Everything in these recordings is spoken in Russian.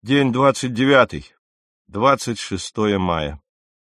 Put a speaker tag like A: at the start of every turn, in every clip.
A: День 29, 26 мая.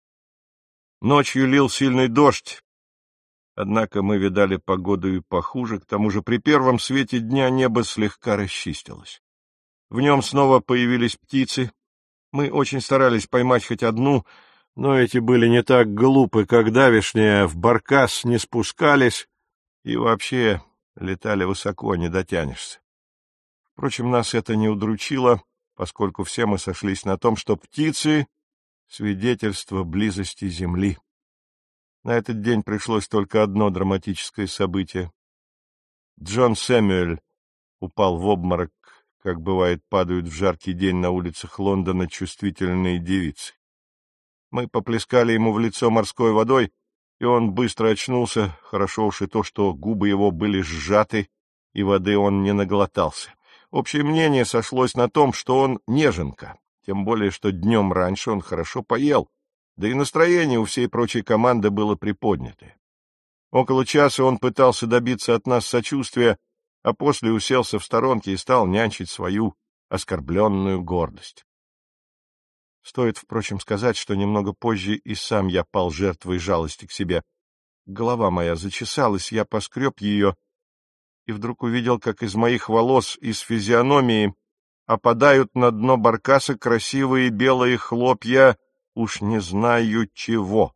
A: Ночью лил сильный дождь, однако мы видали погоду и похуже, к тому же при первом свете дня небо слегка расчистилось. В нем снова появились птицы. Мы очень старались поймать хоть одну, но эти были не так глупы, как давешние, в баркас не спускались и вообще летали высоко, не дотянешься. Впрочем, нас это не удручило, поскольку все мы сошлись на том, что птицы — свидетельство близости Земли. На этот день пришлось только одно драматическое событие. Джон Сэмюэль упал в обморок, как бывает падают в жаркий день на улицах Лондона чувствительные девицы. Мы поплескали ему в лицо морской водой, и он быстро очнулся, хорошо уж и то, что губы его были сжаты, и воды он не наглотался. Общее мнение сошлось на том, что он неженка, тем более, что днем раньше он хорошо поел, да и настроение у всей прочей команды было приподнятое. Около часа он пытался добиться от нас сочувствия, а после уселся в сторонке и стал нянчить свою оскорбленную гордость. Стоит, впрочем, сказать, что немного позже и сам я пал жертвой жалости к себе. Голова моя зачесалась, я поскреб ее, и вдруг увидел, как из моих волос, из физиономии, опадают на дно баркаса красивые белые хлопья, уж не знаю чего.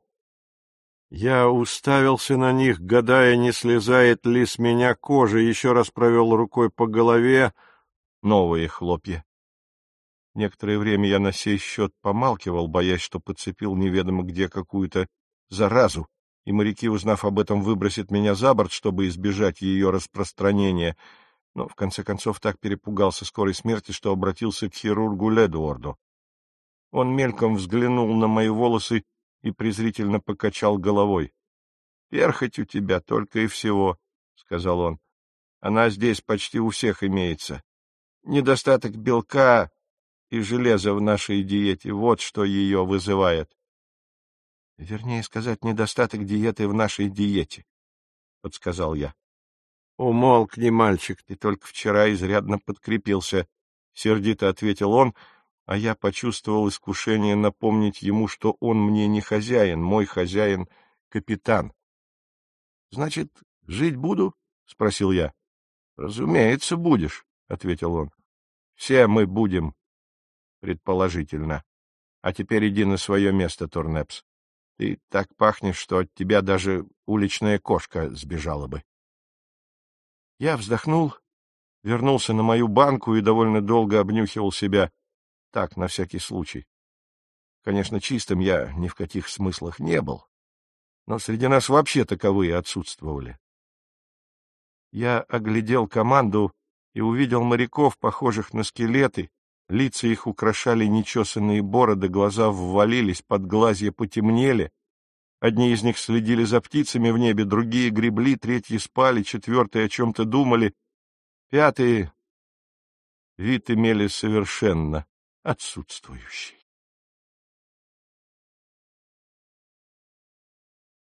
A: Я уставился на них, гадая, не слезает ли с меня кожа, еще раз провел рукой по голове. Новые хлопья. Некоторое время я на сей счет помалкивал, боясь, что подцепил неведомо где какую-то заразу, и моряки, узнав об этом, выбросят меня за борт, чтобы избежать ее распространения. Но, в конце концов, так перепугался скорой смерти, что обратился к хирургу Ледуорду. Он мельком взглянул на мои волосы и презрительно покачал головой. — Перхоть у тебя только и всего, — сказал он. — Она здесь почти у всех имеется. Недостаток белка и железа в нашей диете — вот что ее вызывает. — Вернее сказать, недостаток диеты в нашей диете, — подсказал я. — Умолкни, мальчик, ты только вчера изрядно подкрепился, — сердито ответил он, а я почувствовал искушение напомнить ему, что он мне не хозяин, мой хозяин — капитан. — Значит, жить буду? — спросил я. — Разумеется, будешь, — ответил он. — Все мы будем, предположительно. А теперь иди на свое место, Турнепс. Ты так пахнешь, что от тебя даже уличная кошка сбежала бы. Я вздохнул, вернулся на мою банку и довольно долго обнюхивал себя. Так, на всякий случай. Конечно, чистым я ни в каких смыслах не был, но среди нас вообще таковые отсутствовали. Я оглядел команду и увидел моряков, похожих на скелеты. Лица их украшали нечесанные бороды, глаза ввалились, подглазья потемнели. Одни из них следили за птицами в небе, другие гребли, третьи спали, четвертые о чем-то думали, пятые вид имели совершенно отсутствующий.